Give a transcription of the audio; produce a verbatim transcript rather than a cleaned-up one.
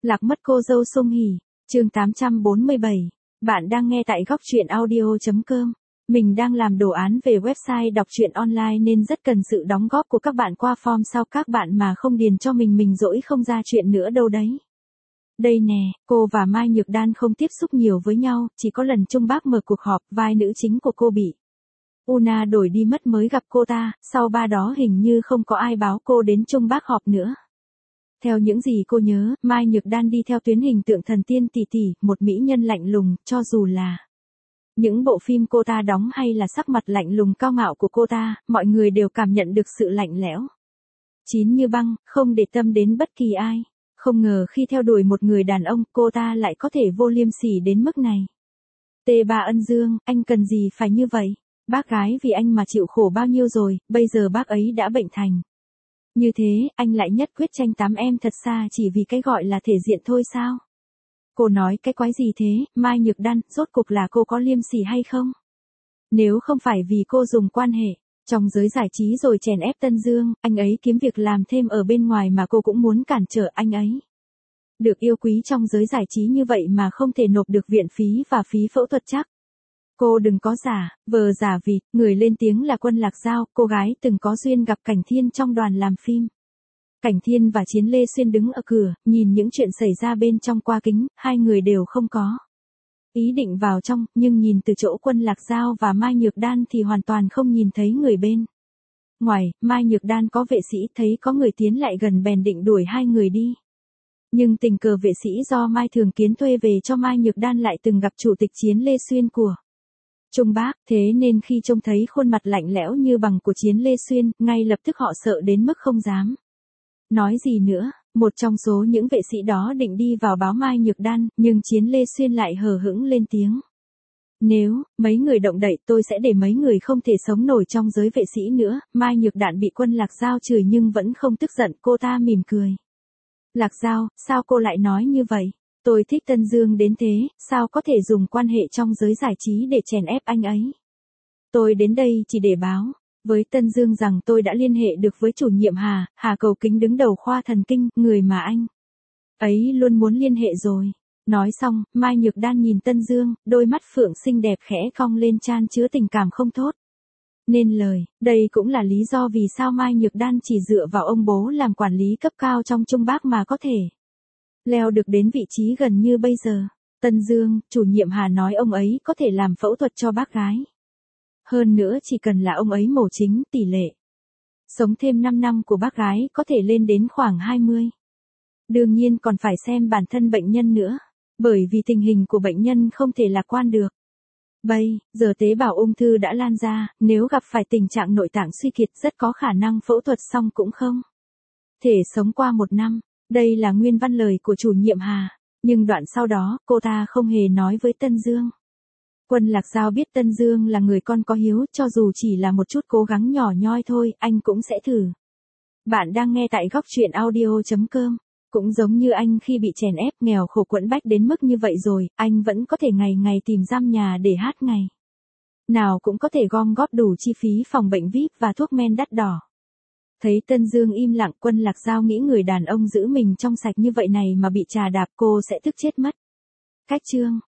Lạc mất cô dâu Song Hỷ, chương tám trăm bốn mươi bảy. Bạn đang nghe tại góc truyện audio chấm com. Mình đang làm đồ án về website đọc truyện online nên rất cần sự đóng góp của các bạn qua form sau các bạn mà không điền cho mình mình dỗi không ra chuyện nữa đâu đấy. Đây nè, cô và Mai Nhược Đan không tiếp xúc nhiều với nhau, chỉ có lần Trung Bác mở cuộc họp, vai nữ chính của cô bị Una đổi đi mất mới gặp cô ta, sau ba đó hình như không có ai báo cô đến Trung Bác họp nữa. Theo những gì cô nhớ, Mai Nhược Đan đi theo tuyến hình tượng thần tiên tỷ tỷ, một mỹ nhân lạnh lùng, cho dù là những bộ phim cô ta đóng hay là sắc mặt lạnh lùng cao ngạo của cô ta, mọi người đều cảm nhận được sự lạnh lẽo, chín như băng, không để tâm đến bất kỳ ai. Không ngờ khi theo đuổi một người đàn ông, cô ta lại có thể vô liêm sỉ đến mức này. Tề Bà Ân Dương, anh cần gì phải như vậy? Bác gái vì anh mà chịu khổ bao nhiêu rồi, bây giờ bác ấy đã bệnh thành như thế, anh lại nhất quyết tranh tám em thật xa chỉ vì cái gọi là thể diện thôi sao? Cô nói cái quái gì thế, Mai Nhược Đan, rốt cục là cô có liêm sỉ hay không? Nếu không phải vì cô dùng quan hệ trong giới giải trí rồi chèn ép Tân Dương, anh ấy kiếm việc làm thêm ở bên ngoài mà cô cũng muốn cản trở anh ấy. Được yêu quý trong giới giải trí như vậy mà không thể nộp được viện phí và phí phẫu thuật chắc. Cô đừng có giả, vờ giả vịt, người lên tiếng là Quân Lạc Giao, cô gái từng có duyên gặp Cảnh Thiên trong đoàn làm phim. Cảnh Thiên và Chiến Lê Xuyên đứng ở cửa, nhìn những chuyện xảy ra bên trong qua kính, hai người đều không có ý định vào trong, nhưng nhìn từ chỗ Quân Lạc Giao và Mai Nhược Đan thì hoàn toàn không nhìn thấy người bên ngoài. Mai Nhược Đan có vệ sĩ thấy có người tiến lại gần bèn định đuổi hai người đi. Nhưng tình cờ vệ sĩ do Mai Thường Kiến thuê về cho Mai Nhược Đan lại từng gặp chủ tịch Chiến Lê Xuyên của Trung Bác, thế nên khi trông thấy khuôn mặt lạnh lẽo như bằng của Chiến Lê Xuyên, ngay lập tức họ sợ đến mức không dám nói gì nữa. Một trong số những vệ sĩ đó định đi vào báo Mai Nhược Đan, nhưng Chiến Lê Xuyên lại hờ hững lên tiếng. Nếu mấy người động đậy tôi sẽ để mấy người không thể sống nổi trong giới vệ sĩ nữa. Mai Nhược Đan bị Quân Lạc Giao chửi nhưng vẫn không tức giận, cô ta mỉm cười. Lạc Giao, sao cô lại nói như vậy? Tôi thích Tân Dương đến thế, sao có thể dùng quan hệ trong giới giải trí để chèn ép anh ấy? Tôi đến đây chỉ để báo với Tân Dương rằng tôi đã liên hệ được với chủ nhiệm Hà, Hà Cầu Kính đứng đầu khoa thần kinh, người mà anh ấy luôn muốn liên hệ rồi. Nói xong, Mai Nhược Đan nhìn Tân Dương, đôi mắt phượng xinh đẹp khẽ cong lên chan chứa tình cảm không thốt nên lời. Đây cũng là lý do vì sao Mai Nhược Đan chỉ dựa vào ông bố làm quản lý cấp cao trong Trung Bác mà có thể leo được đến vị trí gần như bây giờ. Tân Dương, chủ nhiệm Hà nói ông ấy có thể làm phẫu thuật cho bác gái. Hơn nữa chỉ cần là ông ấy mổ chính, tỷ lệ sống thêm năm năm của bác gái có thể lên đến khoảng hai mươi. Đương nhiên còn phải xem bản thân bệnh nhân nữa, bởi vì tình hình của bệnh nhân không thể lạc quan được. Bây giờ tế bào ung thư đã lan ra, nếu gặp phải tình trạng nội tạng suy kiệt rất có khả năng phẫu thuật xong cũng không thể sống qua một năm. Đây là nguyên văn lời của chủ nhiệm Hà, nhưng đoạn sau đó, cô ta không hề nói với Tân Dương. Quân Lạc Giao biết Tân Dương là người con có hiếu, cho dù chỉ là một chút cố gắng nhỏ nhoi thôi, anh cũng sẽ thử. Bạn đang nghe tại góc truyện audio chấm com. Cũng giống như anh khi bị chèn ép, nghèo khổ quẫn bách đến mức như vậy rồi, anh vẫn có thể ngày ngày tìm giam nhà để hát ngày nào cũng có thể gom góp đủ chi phí phòng bệnh vi ai pi và thuốc men đắt đỏ. Thấy Tân Dương im lặng, Quân Lạc Giao nghĩ người đàn ông giữ mình trong sạch như vậy này mà bị trà đạp cô sẽ tức chết mất. Cách chương